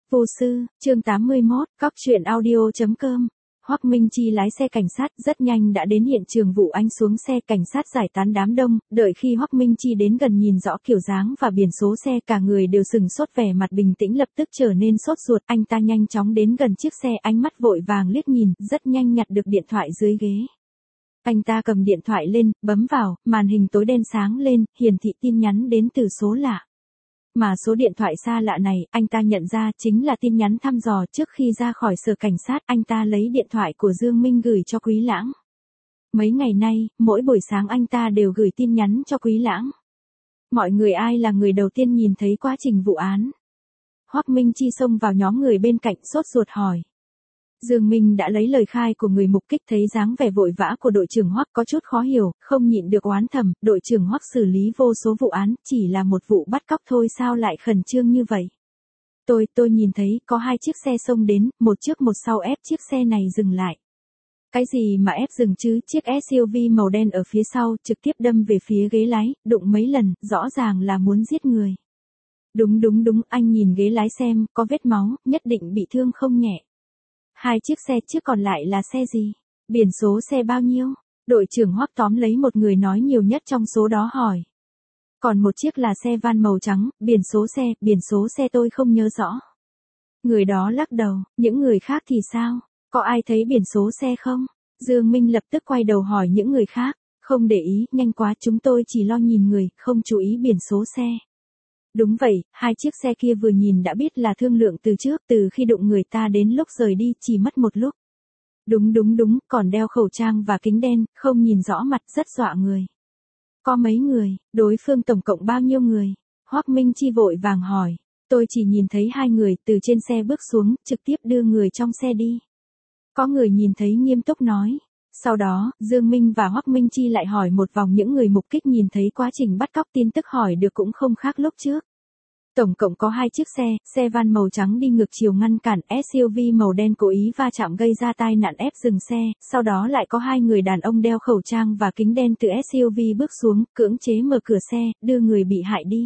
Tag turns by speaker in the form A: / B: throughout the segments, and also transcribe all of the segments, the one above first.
A: Vô sư, chương 81, cóc truyện audio.com. Hoắc Minh Chi lái xe cảnh sát rất nhanh đã đến hiện trường vụ anh xuống xe, cảnh sát giải tán đám đông, đợi khi Hoắc Minh Chi đến gần nhìn rõ kiểu dáng và biển số xe, cả người đều sừng sốt, vẻ mặt bình tĩnh lập tức trở nên sốt ruột. Anh ta nhanh chóng đến gần chiếc xe, ánh mắt vội vàng liếc nhìn, rất nhanh nhặt được điện thoại dưới ghế. Anh ta cầm điện thoại lên, bấm vào, màn hình tối đen sáng lên, hiển thị tin nhắn đến từ số lạ. Mà số điện thoại xa lạ này, anh ta nhận ra chính là tin nhắn thăm dò. Trước khi ra khỏi sở cảnh sát, anh ta lấy điện thoại của Dương Minh gửi cho Quý Lãng. Mấy ngày nay, mỗi buổi sáng anh ta đều gửi tin nhắn cho Quý Lãng. Mọi người ai là người đầu tiên nhìn thấy quá trình vụ án? Hoắc Minh Chi xông vào nhóm người bên cạnh sốt ruột hỏi. Dương Minh đã lấy lời khai của người mục kích, thấy dáng vẻ vội vã của đội trưởng Hoắc có chút khó hiểu, không nhịn được oán thầm, đội trưởng Hoắc xử lý vô số vụ án, chỉ là một vụ bắt cóc thôi sao lại khẩn trương như vậy? Tôi nhìn thấy có hai chiếc xe xông đến, một trước một sau ép chiếc xe này dừng lại. Cái gì mà ép dừng chứ, chiếc SUV màu đen ở phía sau trực tiếp đâm về phía ghế lái, đụng mấy lần, rõ ràng là muốn giết người. Đúng, anh nhìn ghế lái xem, có vết máu, nhất định bị thương không nhẹ. Hai chiếc xe trước còn lại là xe gì? Biển số xe bao nhiêu? Đội trưởng Hoắc tóm lấy một người nói nhiều nhất trong số đó hỏi. Còn một chiếc là xe van màu trắng, biển số xe tôi không nhớ rõ. Người đó lắc đầu, những người khác thì sao? Có ai thấy biển số xe không? Dương Minh lập tức quay đầu hỏi những người khác, không để ý, nhanh quá, chúng tôi chỉ lo nhìn người, không chú ý biển số xe. Đúng vậy, hai chiếc xe kia vừa nhìn đã biết là thương lượng từ trước, từ khi đụng người ta đến lúc rời đi chỉ mất một lúc. Đúng, còn đeo khẩu trang và kính đen, không nhìn rõ mặt, rất dọa người. Có mấy người, đối phương tổng cộng bao nhiêu người? Hoắc Minh Chi vội vàng hỏi, tôi chỉ nhìn thấy hai người từ trên xe bước xuống, trực tiếp đưa người trong xe đi. Có người nhìn thấy nghiêm túc nói. Sau đó, Dương Minh và Hoắc Minh Chi lại hỏi một vòng những người mục kích nhìn thấy quá trình bắt cóc, tin tức hỏi được cũng không khác lúc trước. Tổng cộng có hai chiếc xe van màu trắng đi ngược chiều ngăn cản, SUV màu đen cố ý va chạm gây ra tai nạn ép dừng xe, sau đó lại có hai người đàn ông đeo khẩu trang và kính đen từ SUV bước xuống, cưỡng chế mở cửa xe, đưa người bị hại đi.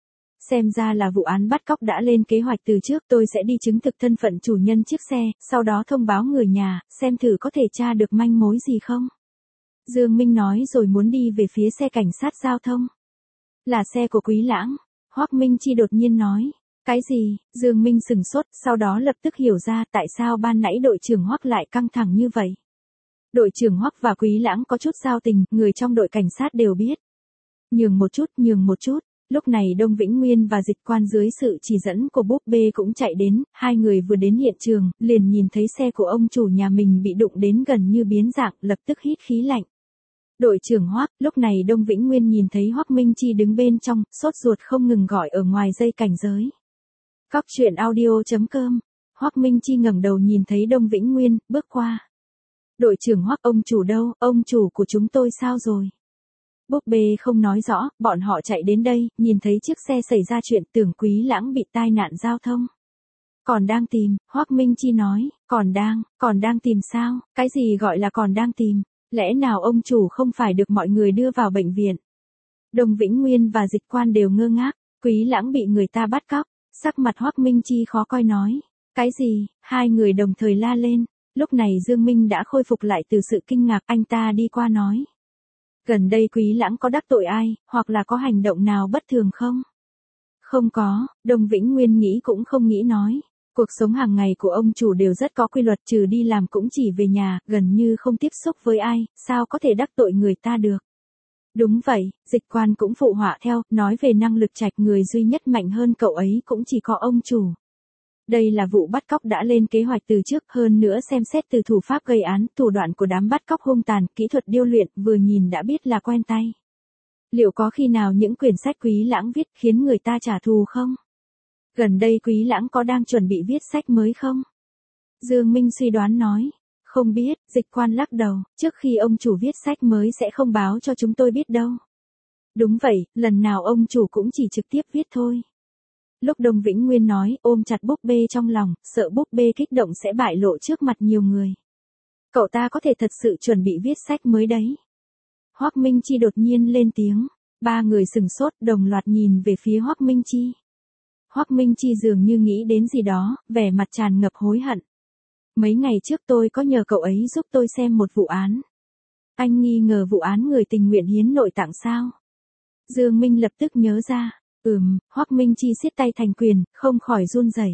A: Xem ra là vụ án bắt cóc đã lên kế hoạch từ trước, tôi sẽ đi chứng thực thân phận chủ nhân chiếc xe, sau đó thông báo người nhà, xem thử có thể tra được manh mối gì không. Dương Minh nói rồi muốn đi về phía xe cảnh sát giao thông. Là xe của Quý Lãng. Hoắc Minh Chi đột nhiên nói. Cái gì? Dương Minh sừng sốt, sau đó lập tức hiểu ra tại sao ban nãy đội trưởng Hoắc lại căng thẳng như vậy. Đội trưởng Hoắc và Quý Lãng có chút giao tình, người trong đội cảnh sát đều biết. Nhường một chút. Lúc này Đông Vĩnh Nguyên và Dịch Quan dưới sự chỉ dẫn của Búp Bê cũng chạy đến, hai người vừa đến hiện trường, liền nhìn thấy xe của ông chủ nhà mình bị đụng đến gần như biến dạng, lập tức hít khí lạnh. Đội trưởng Hoắc, lúc này Đông Vĩnh Nguyên nhìn thấy Hoắc Minh Chi đứng bên trong, sốt ruột không ngừng gọi ở ngoài dây cảnh giới. Cóc truyện audio.com. Hoắc Minh Chi ngẩng đầu nhìn thấy Đông Vĩnh Nguyên, bước qua. Đội trưởng Hoắc, ông chủ đâu, ông chủ của chúng tôi sao rồi? Búp Bê không nói rõ, bọn họ chạy đến đây, nhìn thấy chiếc xe xảy ra chuyện, tưởng Quý Lãng bị tai nạn giao thông. Còn đang tìm, Hoắc Minh Chi nói, còn đang tìm sao, cái gì gọi là còn đang tìm, lẽ nào ông chủ không phải được mọi người đưa vào bệnh viện? Đông Vĩnh Nguyên và Dịch Quan đều ngơ ngác, Quý Lãng bị người ta bắt cóc, sắc mặt Hoắc Minh Chi khó coi nói, cái gì, hai người đồng thời la lên, lúc này Dương Minh đã khôi phục lại từ sự kinh ngạc, anh ta đi qua nói. Gần đây Quý Lãng có đắc tội ai, hoặc là có hành động nào bất thường không? Không có, Đông Vĩnh Nguyên nghĩ cũng không nghĩ nói. Cuộc sống hàng ngày của ông chủ đều rất có quy luật, trừ đi làm cũng chỉ về nhà, gần như không tiếp xúc với ai, sao có thể đắc tội người ta được? Đúng vậy, Dịch Quan cũng phụ họa theo, nói về năng lực Trạch, người duy nhất mạnh hơn cậu ấy cũng chỉ có ông chủ. Đây là vụ bắt cóc đã lên kế hoạch từ trước, hơn nữa xem xét từ thủ pháp gây án, thủ đoạn của đám bắt cóc hung tàn, kỹ thuật điêu luyện, vừa nhìn đã biết là quen tay. Liệu có khi nào những quyển sách Quý Lãng viết khiến người ta trả thù không? Gần đây Quý Lãng có đang chuẩn bị viết sách mới không? Dương Minh suy đoán nói. Không biết, Dịch Quan lắc đầu, trước khi ông chủ viết sách mới sẽ không báo cho chúng tôi biết đâu. Đúng vậy, lần nào ông chủ cũng chỉ trực tiếp viết thôi. Lúc Đông Vĩnh Nguyên nói, ôm chặt Búp Bê trong lòng, sợ Búp Bê kích động sẽ bại lộ trước mặt nhiều người. Cậu ta có thể thật sự chuẩn bị viết sách mới đấy. Hoắc Minh Chi đột nhiên lên tiếng, ba người sừng sốt đồng loạt nhìn về phía Hoắc Minh Chi. Hoắc Minh Chi dường như nghĩ đến gì đó, vẻ mặt tràn ngập hối hận. Mấy ngày trước tôi có nhờ cậu ấy giúp tôi xem một vụ án. Anh nghi ngờ vụ án người tình nguyện hiến nội tạng sao? Dương Minh lập tức nhớ ra. Hoắc Minh Chi siết tay thành quyền, không khỏi run rẩy.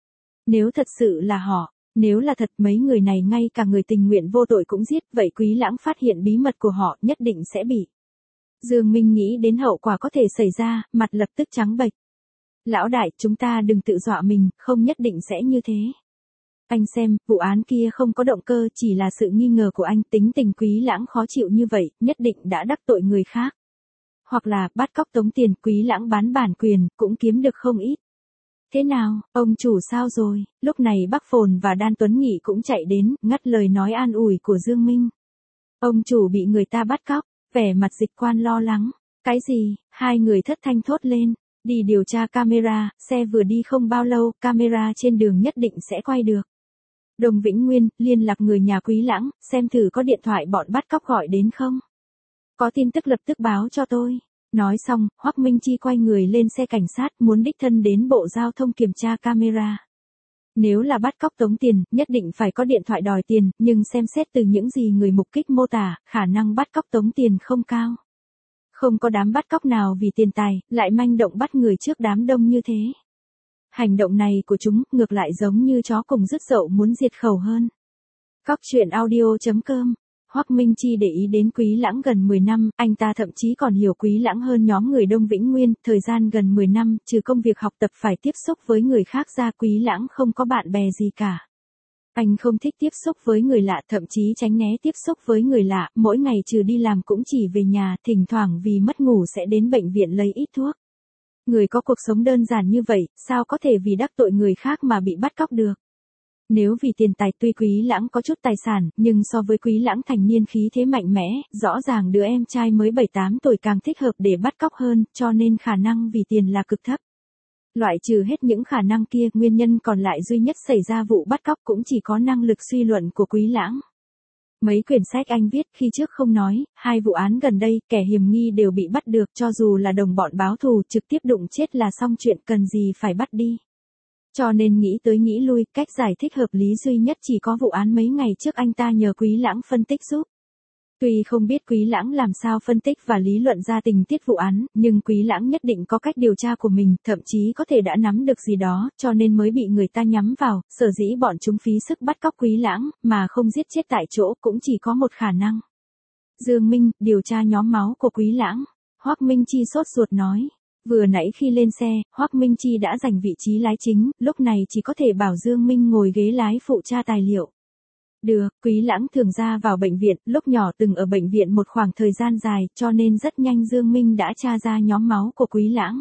A: Nếu thật sự là họ, nếu là thật mấy người này ngay cả người tình nguyện vô tội cũng giết, vậy Quý Lãng phát hiện bí mật của họ nhất định sẽ bị. Dương Minh nghĩ đến hậu quả có thể xảy ra, mặt lập tức trắng bệch. Lão đại, chúng ta đừng tự dọa mình, không nhất định sẽ như thế. Anh xem, vụ án kia không có động cơ, chỉ là sự nghi ngờ của anh, tính tình Quý Lãng khó chịu như vậy, nhất định đã đắc tội người khác. Hoặc là, bắt cóc tống tiền, Quý Lãng bán bản quyền, cũng kiếm được không ít. Thế nào, ông chủ sao rồi? Lúc này Bắc Phồn và Đan Tuấn Nghị cũng chạy đến, ngắt lời nói an ủi của Dương Minh. Ông chủ bị người ta bắt cóc, vẻ mặt Dịch Quan lo lắng. Cái gì? Hai người thất thanh thốt lên. Đi điều tra camera, xe vừa đi không bao lâu, camera trên đường nhất định sẽ quay được. Đồng Vĩnh Nguyên, liên lạc người nhà Quý Lãng, xem thử có điện thoại bọn bắt cóc gọi đến không. Có tin tức lập tức báo cho tôi. Nói xong, Hoắc Minh Chi quay người lên xe cảnh sát muốn đích thân đến Bộ Giao thông kiểm tra camera. Nếu là bắt cóc tống tiền, nhất định phải có điện thoại đòi tiền, nhưng xem xét từ những gì người mục kích mô tả, khả năng bắt cóc tống tiền không cao. Không có đám bắt cóc nào vì tiền tài, lại manh động bắt người trước đám đông như thế. Hành động này của chúng, ngược lại giống như chó cùng rứt dậu muốn diệt khẩu hơn. Cóc truyện audio.com. Hoắc Minh Chi để ý đến Quý Lãng gần 10 năm, anh ta thậm chí còn hiểu Quý Lãng hơn nhóm người Đông Vĩnh Nguyên, thời gian gần 10 năm, trừ công việc học tập phải tiếp xúc với người khác ra, Quý Lãng không có bạn bè gì cả. Anh không thích tiếp xúc với người lạ, thậm chí tránh né tiếp xúc với người lạ, mỗi ngày trừ đi làm cũng chỉ về nhà, thỉnh thoảng vì mất ngủ sẽ đến bệnh viện lấy ít thuốc. Người có cuộc sống đơn giản như vậy, sao có thể vì đắc tội người khác mà bị bắt cóc được? Nếu vì tiền tài, tuy Quý Lãng có chút tài sản, nhưng so với Quý Lãng thành niên khí thế mạnh mẽ, rõ ràng đứa em trai mới 7-8 tuổi càng thích hợp để bắt cóc hơn, cho nên khả năng vì tiền là cực thấp. Loại trừ hết những khả năng kia, nguyên nhân còn lại duy nhất xảy ra vụ bắt cóc cũng chỉ có năng lực suy luận của Quý Lãng. Mấy quyển sách anh viết khi trước không nói, hai vụ án gần đây, kẻ hiểm nghi đều bị bắt được, cho dù là đồng bọn báo thù, trực tiếp đụng chết là xong chuyện, cần gì phải bắt đi. Cho nên nghĩ tới nghĩ lui, cách giải thích hợp lý duy nhất chỉ có vụ án mấy ngày trước anh ta nhờ Quý Lãng phân tích giúp. Tuy không biết Quý Lãng làm sao phân tích và lý luận ra tình tiết vụ án, nhưng Quý Lãng nhất định có cách điều tra của mình, thậm chí có thể đã nắm được gì đó, cho nên mới bị người ta nhắm vào, sở dĩ bọn chúng phí sức bắt cóc Quý Lãng, mà không giết chết tại chỗ, cũng chỉ có một khả năng. Dương Minh, điều tra nhóm máu của Quý Lãng. Hoắc Minh Chi sốt ruột nói. Vừa nãy khi lên xe, Hoắc Minh Chi đã giành vị trí lái chính, lúc này chỉ có thể bảo Dương Minh ngồi ghế lái phụ tra tài liệu. Được, Quý Lãng thường ra vào bệnh viện, lúc nhỏ từng ở bệnh viện một khoảng thời gian dài, cho nên rất nhanh Dương Minh đã tra ra nhóm máu của Quý Lãng.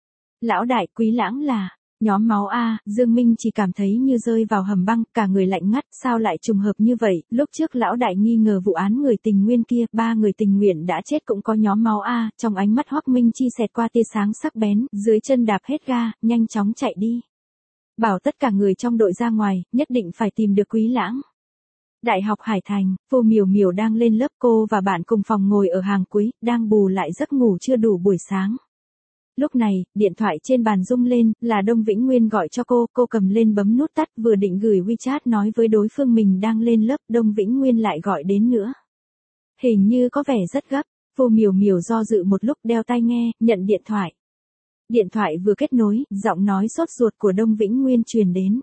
A: Lão đại, Quý Lãng là nhóm máu A, Dương Minh chỉ cảm thấy như rơi vào hầm băng, cả người lạnh ngắt, sao lại trùng hợp như vậy, lúc trước lão đại nghi ngờ vụ án người tình nguyên kia, 3 người tình nguyện đã chết cũng có nhóm máu A, trong ánh mắt Hoắc Minh Chi xẹt qua tia sáng sắc bén, dưới chân đạp hết ga, nhanh chóng chạy đi. Bảo tất cả người trong đội ra ngoài, nhất định phải tìm được Quý Lãng. Đại học Hải Thành, Vô Miểu Miểu đang lên lớp, cô và bạn cùng phòng ngồi ở hàng cuối, đang bù lại giấc ngủ chưa đủ buổi sáng. Lúc này, điện thoại trên bàn rung lên, là Đông Vĩnh Nguyên gọi cho cô cầm lên bấm nút tắt, vừa định gửi WeChat nói với đối phương mình đang lên lớp, Đông Vĩnh Nguyên lại gọi đến nữa. Hình như có vẻ rất gấp, Vô Miểu Miểu do dự một lúc đeo tai nghe, nhận điện thoại. Điện thoại vừa kết nối, giọng nói sốt ruột của Đông Vĩnh Nguyên truyền đến.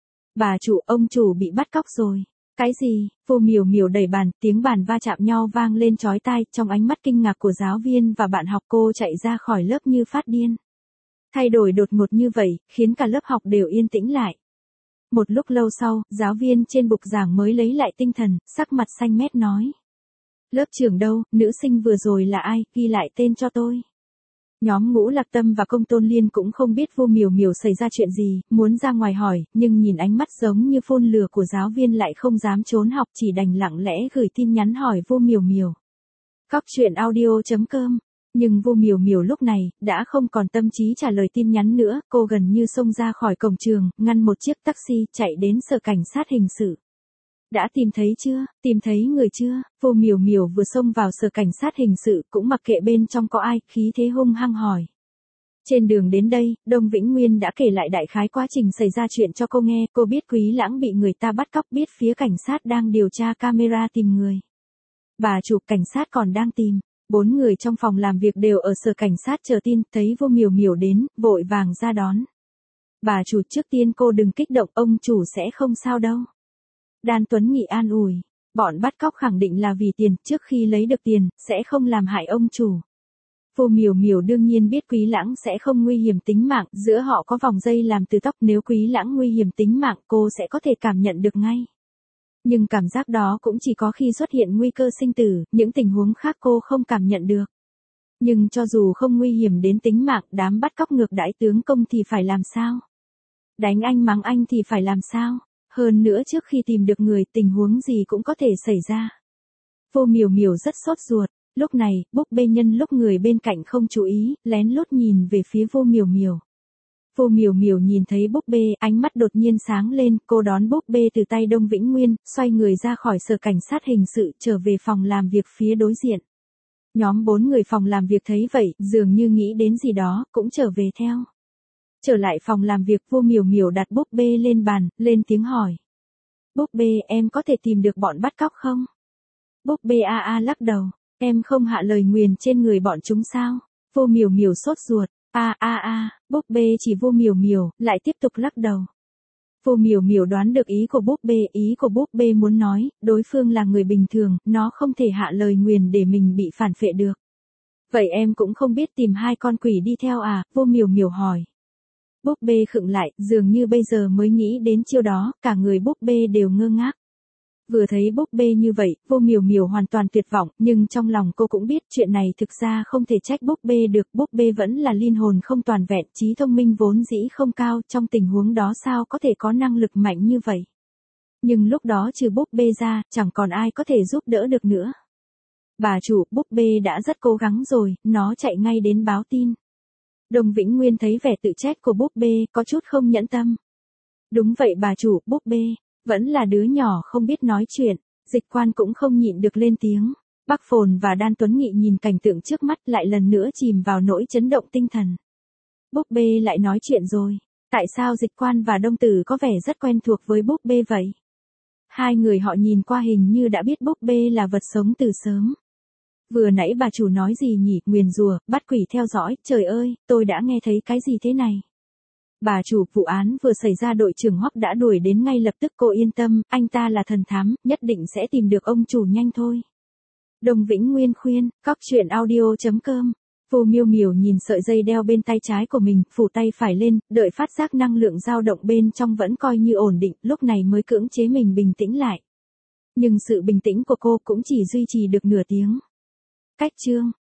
A: Bà chủ, ông chủ bị bắt cóc rồi. Cái gì? Vô Miểu Miểu đẩy bàn, tiếng bàn va chạm nhau vang lên chói tai, trong ánh mắt kinh ngạc của giáo viên và bạn học, cô chạy ra khỏi lớp như phát điên. Thay đổi đột ngột như vậy, khiến cả lớp học đều yên tĩnh lại. Một lúc lâu sau, giáo viên trên bục giảng mới lấy lại tinh thần, sắc mặt xanh mét nói. Lớp trưởng đâu, nữ sinh vừa rồi là ai, ghi lại tên cho tôi. Nhóm Ngũ Lạc Tâm và Công Tôn Liên cũng không biết Vô Miểu Miểu xảy ra chuyện gì, muốn ra ngoài hỏi, nhưng nhìn ánh mắt giống như phun lửa của giáo viên lại không dám trốn học, chỉ đành lặng lẽ gửi tin nhắn hỏi Vô Miểu Miểu. Cóc truyện audio.com. Nhưng Vô Miểu Miểu lúc này, đã không còn tâm trí trả lời tin nhắn nữa, cô gần như xông ra khỏi cổng trường, ngăn một chiếc taxi, chạy đến sở cảnh sát hình sự. Đã tìm thấy chưa, tìm thấy người chưa? Vô Miểu Miểu vừa xông vào sở cảnh sát hình sự cũng mặc kệ bên trong có ai, khí thế hung hăng hỏi. Trên đường đến đây, Đông Vĩnh Nguyên đã kể lại đại khái quá trình xảy ra chuyện cho cô nghe, cô biết Quý Lãng bị người ta bắt cóc, biết phía cảnh sát đang điều tra camera tìm người. Bà chủ, cảnh sát còn đang tìm. 4 người trong phòng làm việc đều ở sở cảnh sát chờ tin, thấy Vô Miểu Miểu đến, vội vàng ra đón. Bà chủ, trước tiên cô đừng kích động, ông chủ sẽ không sao đâu. Đan Tuấn Nghị an ủi, bọn bắt cóc khẳng định là vì tiền, trước khi lấy được tiền, sẽ không làm hại ông chủ. Vô Miểu Miểu đương nhiên biết Quý Lãng sẽ không nguy hiểm tính mạng, giữa họ có vòng dây làm từ tóc, nếu Quý Lãng nguy hiểm tính mạng cô sẽ có thể cảm nhận được ngay. Nhưng cảm giác đó cũng chỉ có khi xuất hiện nguy cơ sinh tử, những tình huống khác cô không cảm nhận được. Nhưng cho dù không nguy hiểm đến tính mạng, đám bắt cóc ngược đãi tướng công thì phải làm sao? Đánh anh mắng anh thì phải làm sao? Hơn nữa trước khi tìm được người, tình huống gì cũng có thể xảy ra. Vô Miểu Miểu rất sốt ruột. Lúc này, búp bê nhân lúc người bên cạnh không chú ý, lén lút nhìn về phía Vô Miểu Miểu. Vô Miểu Miểu nhìn thấy búp bê, ánh mắt đột nhiên sáng lên, cô đón búp bê từ tay Đông Vĩnh Nguyên, xoay người ra khỏi sở cảnh sát hình sự, trở về phòng làm việc phía đối diện. Nhóm 4 người phòng làm việc thấy vậy, dường như nghĩ đến gì đó, cũng trở về theo. Trở lại phòng làm việc, Vô Miểu Miểu đặt búp bê lên bàn, lên tiếng hỏi. Búp bê, em có thể tìm được bọn bắt cóc không? Búp bê lắc đầu. Em không hạ lời nguyền trên người bọn chúng sao? Vô Miểu Miểu sốt ruột. Búp bê chỉ Vô Miểu Miểu, lại tiếp tục lắc đầu. Vô Miểu Miểu đoán được ý của búp bê muốn nói, đối phương là người bình thường, nó không thể hạ lời nguyền để mình bị phản phệ được. Vậy em cũng không biết tìm 2 con quỷ đi theo à? Vô Miểu Miểu hỏi. Búp bê khựng lại, dường như bây giờ mới nghĩ đến chiêu đó, cả người búp bê đều ngơ ngác. Vừa thấy búp bê như vậy, Vô Miểu Miểu hoàn toàn tuyệt vọng, nhưng trong lòng cô cũng biết chuyện này thực ra không thể trách búp bê được, búp bê vẫn là linh hồn không toàn vẹn, trí thông minh vốn dĩ không cao, trong tình huống đó sao có thể có năng lực mạnh như vậy. Nhưng lúc đó trừ búp bê ra, chẳng còn ai có thể giúp đỡ được nữa. Bà chủ, búp bê đã rất cố gắng rồi, nó chạy ngay đến báo tin. Đông Vĩnh Nguyên thấy vẻ tự trách của búp bê, có chút không nhẫn tâm. Đúng vậy bà chủ, búp bê vẫn là đứa nhỏ không biết nói chuyện. Dịch Quan cũng không nhịn được lên tiếng. Bắc Phồn và Đan Tuấn Nghị nhìn cảnh tượng trước mắt, lại lần nữa chìm vào nỗi chấn động tinh thần. Búp bê lại nói chuyện rồi. Tại sao Dịch Quan và Đông Tử có vẻ rất quen thuộc với búp bê vậy? 2 người họ nhìn qua hình như đã biết búp bê là vật sống từ sớm. Vừa nãy bà chủ nói gì nhỉ, nguyền rủa, bắt quỷ theo dõi, trời ơi, tôi đã nghe thấy cái gì thế này? Bà chủ, vụ án vừa xảy ra đội trưởng Hoắc đã đuổi đến ngay lập tức, cô yên tâm, anh ta là thần thám, nhất định sẽ tìm được ông chủ nhanh thôi. Đông Vĩnh Nguyên khuyên, cóc.audio.com. Vô Miểu Miểu nhìn sợi dây đeo bên tay trái của mình, phủ tay phải lên, đợi phát giác năng lượng dao động bên trong vẫn coi như ổn định, lúc này mới cưỡng chế mình bình tĩnh lại. Nhưng sự bình tĩnh của cô cũng chỉ duy trì được nửa tiếng. Cách chương